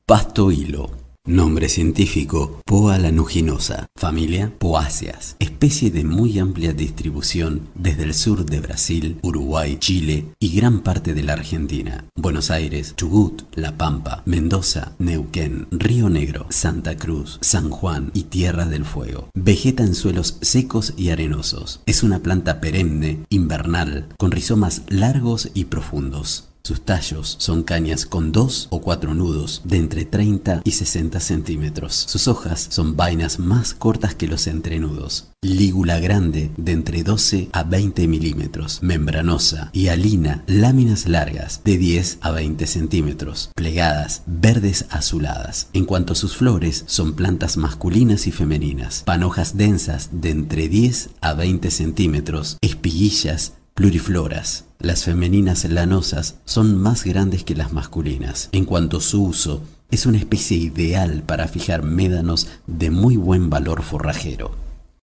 Pasto hilo. Nombre científico: Poa lanuginosa. Familia: Poaceae. Especie de muy amplia distribución desde el sur de Brasil, Uruguay, Chile y gran parte de la Argentina. Buenos Aires, Chubut, La Pampa, Mendoza, Neuquén, Río Negro, Santa Cruz, San Juan y Tierra del Fuego. Vegeta en suelos secos y arenosos. Es una planta perenne, invernal, con rizomas largos y profundos. Sus tallos son cañas con 2 o 4 nudos de entre 30 y 60 centímetros. Sus hojas son vainas más cortas que los entrenudos. Lígula grande de entre 12 a 20 milímetros. Membranosa y halina, láminas largas de 10 a 20 centímetros. Plegadas, verdes azuladas. En cuanto a sus flores, son plantas masculinas y femeninas. Panojas densas de entre 10 a 20 centímetros. Espiguillas plurifloras. Las femeninas lanosas son más grandes que las masculinas. En cuanto a su uso, es una especie ideal para fijar médanos de muy buen valor forrajero.